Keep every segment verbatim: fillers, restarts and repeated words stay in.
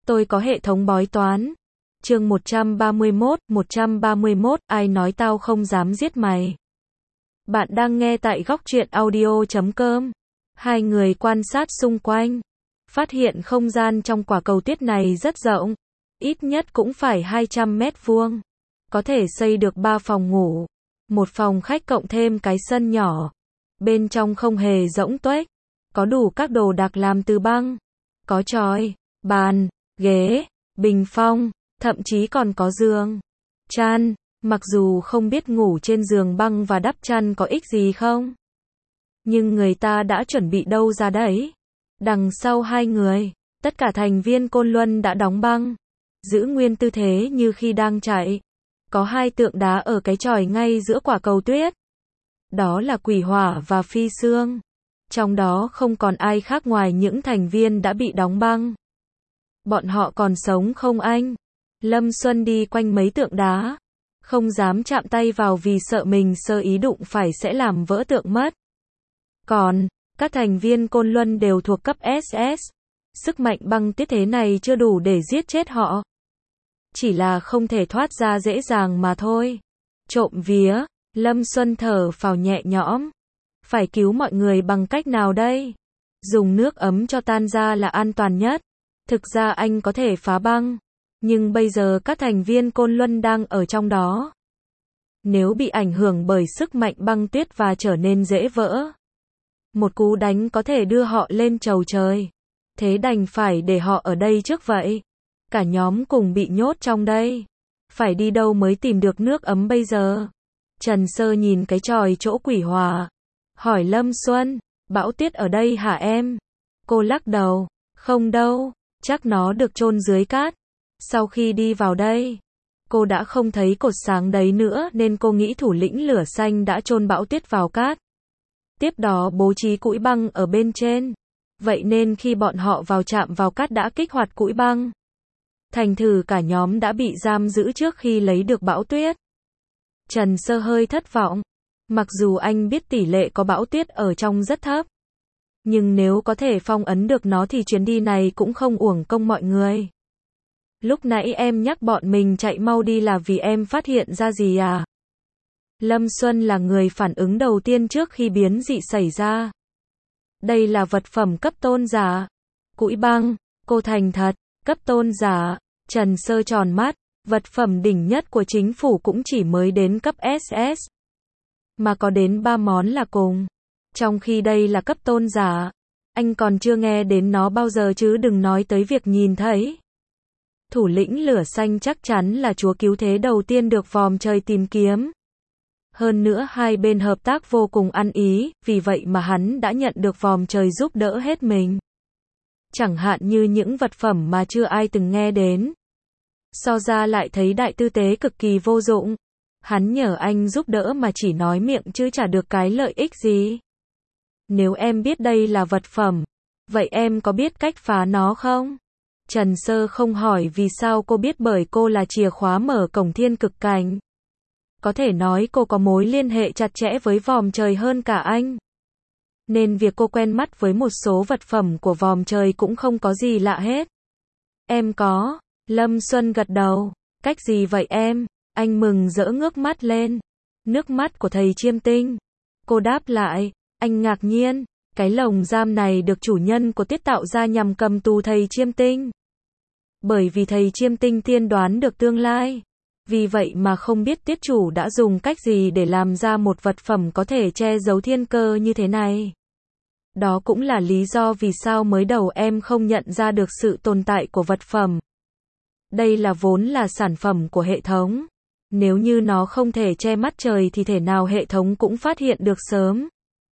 Tôi có hệ thống bói toán. Chương một trăm ba mươi mốt, một trăm ba mươi mốt, ai nói tao không dám giết mày. Bạn đang nghe tại góc truyện audio chấm com. Hai người quan sát xung quanh, phát hiện không gian trong quả cầu tuyết này rất rộng, ít nhất cũng phải hai trăm mét vuông. Có thể xây được ba phòng ngủ, một phòng khách cộng thêm cái sân nhỏ. Bên trong không hề rỗng tuếch, có đủ các đồ đạc làm từ băng, có chòi, bàn, ghế, bình phong, thậm chí còn có giường, chăn. Mặc dù không biết ngủ trên giường băng và đắp chăn có ích gì không, nhưng người ta đã chuẩn bị đâu ra đấy. Đằng sau hai người, tất cả thành viên Côn Luân đã đóng băng, giữ nguyên tư thế như khi đang chạy. Có hai tượng đá ở cái chòi ngay giữa quả cầu tuyết. Đó là Quỷ Hỏa và Phi Sương. Trong đó không còn ai khác ngoài những thành viên đã bị đóng băng. Bọn họ còn sống không anh? Lâm Xuân đi quanh mấy tượng đá, không dám chạm tay vào vì sợ mình sơ ý đụng phải sẽ làm vỡ tượng mất. Còn, các thành viên Côn Luân đều thuộc cấp ét ét. Sức mạnh băng tuyết thế này chưa đủ để giết chết họ. Chỉ là không thể thoát ra dễ dàng mà thôi. Trộm vía, Lâm Xuân thở phào nhẹ nhõm. Phải cứu mọi người bằng cách nào đây? Dùng nước ấm cho tan ra là an toàn nhất. Thực ra anh có thể phá băng, nhưng bây giờ các thành viên Côn Luân đang ở trong đó. Nếu bị ảnh hưởng bởi sức mạnh băng tuyết và trở nên dễ vỡ, một cú đánh có thể đưa họ lên chầu trời. Thế đành phải để họ ở đây trước vậy. Cả nhóm cùng bị nhốt trong đây. Phải đi đâu mới tìm được nước ấm bây giờ? Trần Sơ nhìn cái chòi chỗ Quỷ Hỏa, hỏi Lâm Xuân, bão tuyết ở đây hả em? Cô lắc đầu, không đâu, chắc nó được chôn dưới cát. Sau khi đi vào đây, cô đã không thấy cột sáng đấy nữa nên cô nghĩ thủ lĩnh lửa xanh đã chôn bão tuyết vào cát. Tiếp đó bố trí cũi băng ở bên trên. Vậy nên khi bọn họ vào chạm vào cát đã kích hoạt cũi băng. Thành thử cả nhóm đã bị giam giữ trước khi lấy được bão tuyết. Trần Sơ hơi thất vọng. Mặc dù anh biết tỷ lệ có bão tuyết ở trong rất thấp, nhưng nếu có thể phong ấn được nó thì chuyến đi này cũng không uổng công mọi người. Lúc nãy em nhắc bọn mình chạy mau đi là vì em phát hiện ra gì à? Lâm Xuân là người phản ứng đầu tiên trước khi biến dị xảy ra. Đây là vật phẩm cấp tôn giả. Cũi băng, cô thành thật, cấp tôn giả. Trần Sơ tròn mắt, vật phẩm đỉnh nhất của chính phủ cũng chỉ mới đến cấp ét ét. Mà có đến ba món là cùng. Trong khi đây là cấp tôn giả, anh còn chưa nghe đến nó bao giờ chứ đừng nói tới việc nhìn thấy. Thủ lĩnh lửa xanh chắc chắn là chúa cứu thế đầu tiên được vòm trời tìm kiếm. Hơn nữa hai bên hợp tác vô cùng ăn ý, vì vậy mà hắn đã nhận được vòm trời giúp đỡ hết mình. Chẳng hạn như những vật phẩm mà chưa ai từng nghe đến. So ra lại thấy đại tư tế cực kỳ vô dụng. Hắn nhờ anh giúp đỡ mà chỉ nói miệng chứ chả được cái lợi ích gì. Nếu em biết đây là vật phẩm, vậy em có biết cách phá nó không? Trần Sơ không hỏi vì sao cô biết, bởi cô là chìa khóa mở cổng thiên cực cảnh. Có thể nói cô có mối liên hệ chặt chẽ với vòm trời hơn cả anh. Nên việc cô quen mắt với một số vật phẩm của vòm trời cũng không có gì lạ hết. Em có. Lâm Xuân gật đầu. Cách gì vậy em? Anh mừng rỡ ngước mắt lên. Nước mắt của thầy Chiêm Tinh. Cô đáp lại. Anh ngạc nhiên. Cái lồng giam này được chủ nhân của Tiết tạo ra nhằm cầm tù thầy Chiêm Tinh. Bởi vì thầy Chiêm Tinh tiên đoán được tương lai. Vì vậy mà không biết Tiết chủ đã dùng cách gì để làm ra một vật phẩm có thể che giấu thiên cơ như thế này. Đó cũng là lý do vì sao mới đầu em không nhận ra được sự tồn tại của vật phẩm. Đây là vốn là sản phẩm của hệ thống. Nếu như nó không thể che mắt trời thì thể nào hệ thống cũng phát hiện được sớm.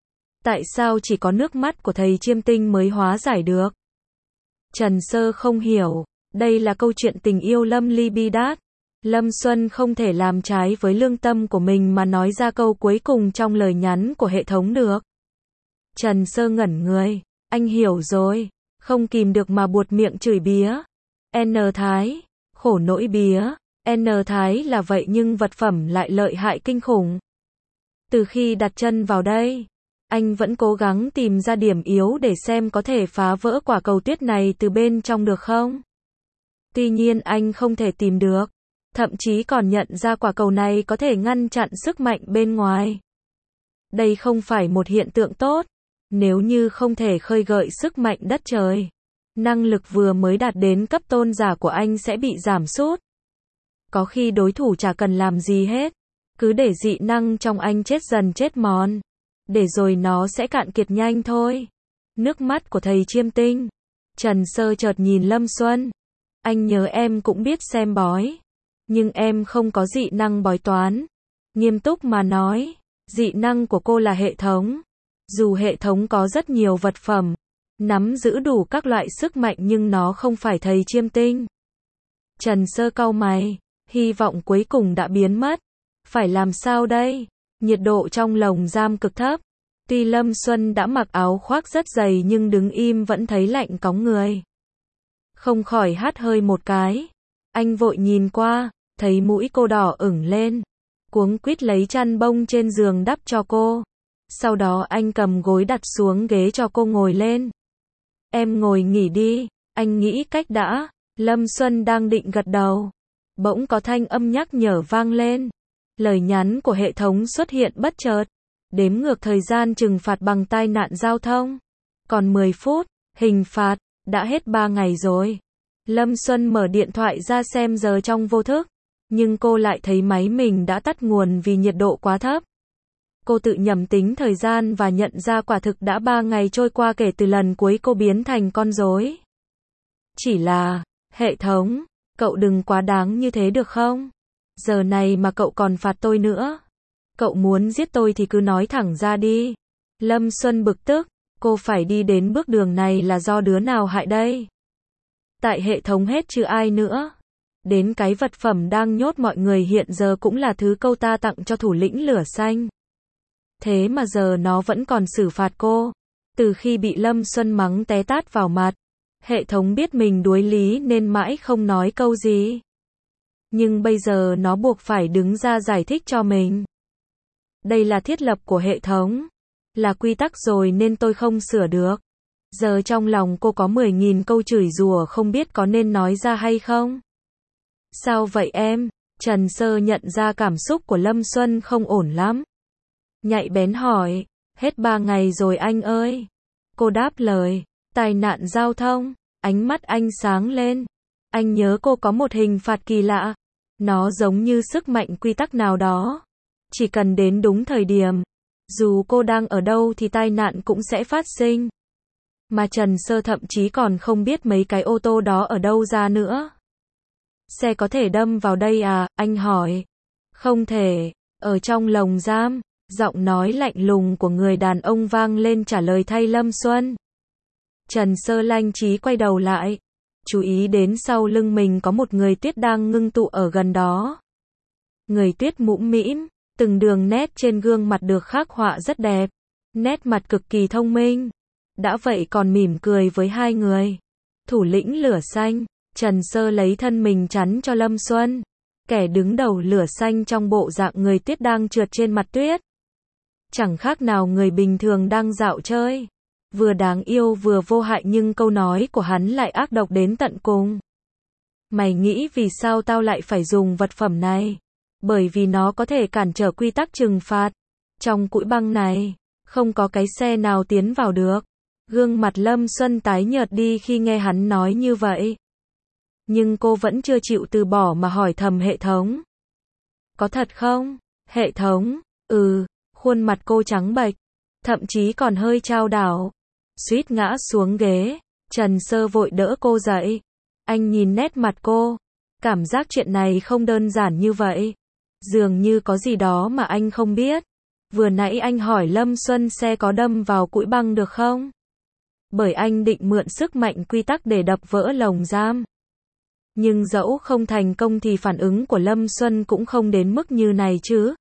Tại sao chỉ có nước mắt của thầy Chiêm Tinh mới hóa giải được? Trần Sơ không hiểu. Đây là câu chuyện tình yêu Lâm Ly Bi Đát. Lâm Xuân không thể làm trái với lương tâm của mình mà nói ra câu cuối cùng trong lời nhắn của hệ thống được. Trần Sơ ngẩn người. Anh hiểu rồi. Không kìm được mà buột miệng chửi bía. N Thái. Khổ nỗi bía. N Thái là vậy nhưng vật phẩm lại lợi hại kinh khủng. Từ khi đặt chân vào đây, anh vẫn cố gắng tìm ra điểm yếu để xem có thể phá vỡ quả cầu tuyết này từ bên trong được không. Tuy nhiên anh không thể tìm được, thậm chí còn nhận ra quả cầu này có thể ngăn chặn sức mạnh bên ngoài. Đây không phải một hiện tượng tốt. Nếu như không thể khơi gợi sức mạnh đất trời, năng lực vừa mới đạt đến cấp tôn giả của anh sẽ bị giảm sút. Có khi đối thủ chả cần làm gì hết, cứ để dị năng trong anh chết dần chết mòn, để rồi nó sẽ cạn kiệt nhanh thôi. Nước mắt của thầy chiêm tinh. Trần Sơ chợt nhìn Lâm Xuân. Anh nhớ em cũng biết xem bói, nhưng em không có dị năng bói toán. Nghiêm túc mà nói, dị năng của cô là hệ thống. Dù hệ thống có rất nhiều vật phẩm, nắm giữ đủ các loại sức mạnh nhưng nó không phải thầy chiêm tinh. Trần Sơ cau mày, hy vọng cuối cùng đã biến mất. Phải làm sao đây? Nhiệt độ trong lồng giam cực thấp. Tuy Lâm Xuân đã mặc áo khoác rất dày nhưng đứng im vẫn thấy lạnh cóng người. Không khỏi hắt hơi một cái. Anh vội nhìn qua, thấy mũi cô đỏ ửng lên. Cuống quýt lấy chăn bông trên giường đắp cho cô. Sau đó anh cầm gối đặt xuống ghế cho cô ngồi lên. Em ngồi nghỉ đi, anh nghĩ cách đã. Lâm Xuân đang định gật đầu. Bỗng có thanh âm nhắc nhở vang lên. Lời nhắn của hệ thống xuất hiện bất chợt. Đếm ngược thời gian trừng phạt bằng tai nạn giao thông. Còn mười phút, hình phạt, đã hết ba ngày rồi. Lâm Xuân mở điện thoại ra xem giờ trong vô thức. Nhưng cô lại thấy máy mình đã tắt nguồn vì nhiệt độ quá thấp. Cô tự nhầm tính thời gian và nhận ra quả thực đã ba ngày trôi qua kể từ lần cuối cô biến thành con rối. Chỉ là, hệ thống, cậu đừng quá đáng như thế được không? Giờ này mà cậu còn phạt tôi nữa. Cậu muốn giết tôi thì cứ nói thẳng ra đi. Lâm Xuân bực tức, cô phải đi đến bước đường này là do đứa nào hại đây? Tại hệ thống hết chứ ai nữa. Đến cái vật phẩm đang nhốt mọi người hiện giờ cũng là thứ câu ta tặng cho thủ lĩnh lửa xanh. Thế mà giờ nó vẫn còn xử phạt cô. Từ khi bị Lâm Xuân mắng té tát vào mặt, hệ thống biết mình đuối lý nên mãi không nói câu gì. Nhưng bây giờ nó buộc phải đứng ra giải thích cho mình. Đây là thiết lập của hệ thống. Là quy tắc rồi nên tôi không sửa được. Giờ trong lòng cô có mười nghìn câu chửi rủa không biết có nên nói ra hay không. Sao vậy em? Trần Sơ nhận ra cảm xúc của Lâm Xuân không ổn lắm. Nhạy bén hỏi, hết ba ngày rồi anh ơi. Cô đáp lời, tai nạn giao thông, ánh mắt anh sáng lên. Anh nhớ cô có một hình phạt kỳ lạ. Nó giống như sức mạnh quy tắc nào đó. Chỉ cần đến đúng thời điểm, dù cô đang ở đâu thì tai nạn cũng sẽ phát sinh. Mà Trần Sơ thậm chí còn không biết mấy cái ô tô đó ở đâu ra nữa. Xe có thể đâm vào đây à? Anh hỏi. Không thể, ở trong lồng giam. Giọng nói lạnh lùng của người đàn ông vang lên trả lời thay Lâm Xuân. Trần Sơ lanh trí quay đầu lại. Chú ý đến sau lưng mình có một người tuyết đang ngưng tụ ở gần đó. Người tuyết mũm mĩm, từng đường nét trên gương mặt được khắc họa rất đẹp. Nét mặt cực kỳ thông minh. Đã vậy còn mỉm cười với hai người. Thủ lĩnh lửa xanh, Trần Sơ lấy thân mình chắn cho Lâm Xuân. Kẻ đứng đầu lửa xanh trong bộ dạng người tuyết đang trượt trên mặt tuyết. Chẳng khác nào người bình thường đang dạo chơi. Vừa đáng yêu vừa vô hại nhưng câu nói của hắn lại ác độc đến tận cùng. Mày nghĩ vì sao tao lại phải dùng vật phẩm này? Bởi vì nó có thể cản trở quy tắc trừng phạt. Trong cụi băng này, không có cái xe nào tiến vào được. Gương mặt Lâm Xuân tái nhợt đi khi nghe hắn nói như vậy. Nhưng cô vẫn chưa chịu từ bỏ mà hỏi thầm hệ thống. Có thật không? Hệ thống, ừ, khuôn mặt cô trắng bệch, thậm chí còn hơi chao đảo. Suýt ngã xuống ghế, Trần Sơ vội đỡ cô dậy. Anh nhìn nét mặt cô, cảm giác chuyện này không đơn giản như vậy. Dường như có gì đó mà anh không biết. Vừa nãy anh hỏi Lâm Xuân xe có đâm vào cụi băng được không? Bởi anh định mượn sức mạnh quy tắc để đập vỡ lồng giam. Nhưng dẫu không thành công thì phản ứng của Lâm Xuân cũng không đến mức như này chứ.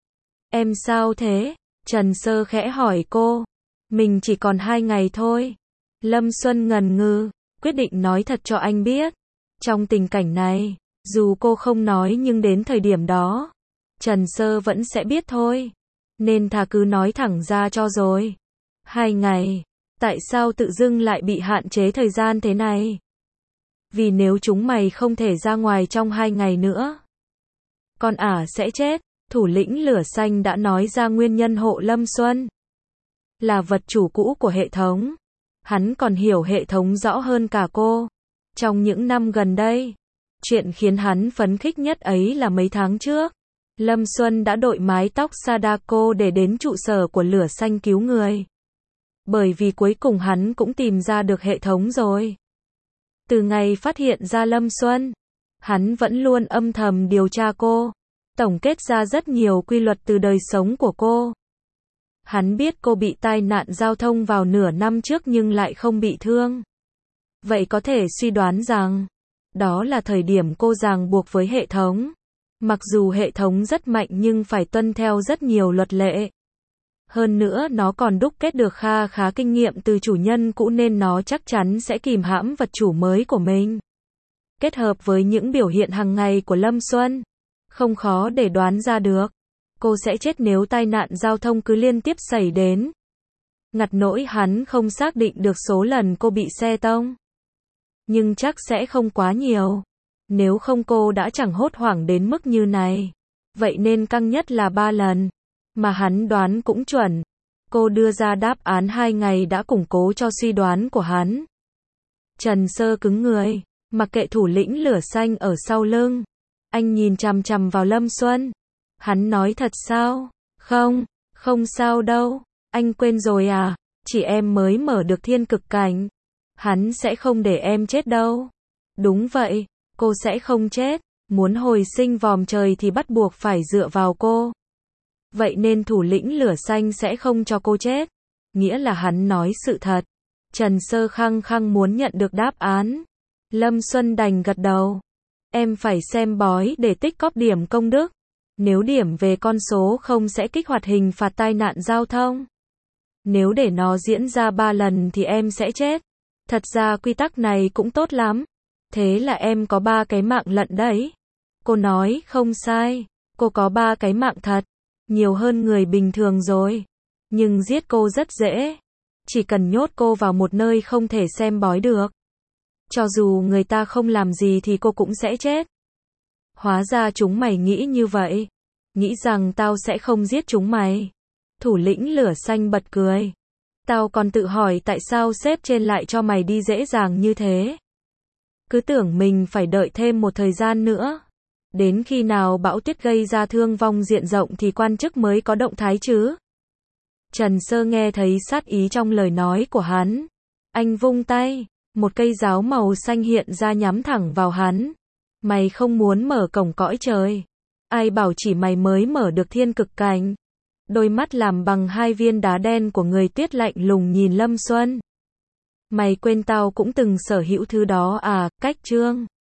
Em sao thế? Trần Sơ khẽ hỏi cô. Mình chỉ còn hai ngày thôi. Lâm Xuân ngần ngừ, quyết định nói thật cho anh biết. Trong tình cảnh này, dù cô không nói nhưng đến thời điểm đó, Trần Sơ vẫn sẽ biết thôi. Nên thà cứ nói thẳng ra cho rồi. Hai ngày, tại sao tự dưng lại bị hạn chế thời gian thế này? Vì nếu chúng mày không thể ra ngoài trong hai ngày nữa, con ả sẽ chết. Thủ lĩnh lửa xanh đã nói ra nguyên nhân hộ Lâm Xuân là vật chủ cũ của hệ thống. Hắn còn hiểu hệ thống rõ hơn cả cô. Trong những năm gần đây, chuyện khiến hắn phấn khích nhất ấy là mấy tháng trước, Lâm Xuân đã đội mái tóc Sadako để đến trụ sở của lửa xanh cứu người. Bởi vì cuối cùng hắn cũng tìm ra được hệ thống rồi. Từ ngày phát hiện ra Lâm Xuân, hắn vẫn luôn âm thầm điều tra cô, tổng kết ra rất nhiều quy luật từ đời sống của cô. Hắn biết cô bị tai nạn giao thông vào nửa năm trước nhưng lại không bị thương. Vậy có thể suy đoán rằng, đó là thời điểm cô ràng buộc với hệ thống. Mặc dù hệ thống rất mạnh nhưng phải tuân theo rất nhiều luật lệ. Hơn nữa nó còn đúc kết được kha khá kinh nghiệm từ chủ nhân cũ nên nó chắc chắn sẽ kìm hãm vật chủ mới của mình. Kết hợp với những biểu hiện hàng ngày của Lâm Xuân, không khó để đoán ra được, cô sẽ chết nếu tai nạn giao thông cứ liên tiếp xảy đến. Ngặt nỗi hắn không xác định được số lần cô bị xe tông. Nhưng chắc sẽ không quá nhiều. Nếu không cô đã chẳng hốt hoảng đến mức như này. Vậy nên căng nhất là ba lần. Mà hắn đoán cũng chuẩn. Cô đưa ra đáp án hai ngày đã củng cố cho suy đoán của hắn. Trần Sơ cứng người, mặc kệ thủ lĩnh lửa xanh ở sau lưng. Anh nhìn chằm chằm vào Lâm Xuân. Hắn nói thật sao? Không, không sao đâu. Anh quên rồi à? Chỉ em mới mở được thiên cực cảnh. Hắn sẽ không để em chết đâu. Đúng vậy, cô sẽ không chết. Muốn hồi sinh vòm trời thì bắt buộc phải dựa vào cô. Vậy nên thủ lĩnh lửa xanh sẽ không cho cô chết. Nghĩa là hắn nói sự thật. Trần Sơ khăng khăng muốn nhận được đáp án. Lâm Xuân đành gật đầu. Em phải xem bói để tích cóp điểm công đức. Nếu điểm về con số không sẽ kích hoạt hình phạt tai nạn giao thông. Nếu để nó diễn ra ba lần thì em sẽ chết. Thật ra quy tắc này cũng tốt lắm. Thế là em có ba cái mạng lận đấy. Cô nói không sai. Cô có ba cái mạng thật. Nhiều hơn người bình thường rồi. Nhưng giết cô rất dễ. Chỉ cần nhốt cô vào một nơi không thể xem bói được. Cho dù người ta không làm gì thì cô cũng sẽ chết. Hóa ra chúng mày nghĩ như vậy. Nghĩ rằng tao sẽ không giết chúng mày. Thủ lĩnh lửa xanh bật cười. Tao còn tự hỏi tại sao sếp trên lại cho mày đi dễ dàng như thế. Cứ tưởng mình phải đợi thêm một thời gian nữa. Đến khi nào bão tuyết gây ra thương vong diện rộng thì quan chức mới có động thái chứ. Trần Sơ nghe thấy sát ý trong lời nói của hắn. Anh vung tay. Một cây giáo màu xanh hiện ra nhắm thẳng vào hắn. Mày không muốn mở cổng cõi trời. Ai bảo chỉ mày mới mở được thiên cực cảnh. Đôi mắt làm bằng hai viên đá đen của người tuyết lạnh lùng nhìn Lâm Xuân. Mày quên tao cũng từng sở hữu thứ đó à, cách chương.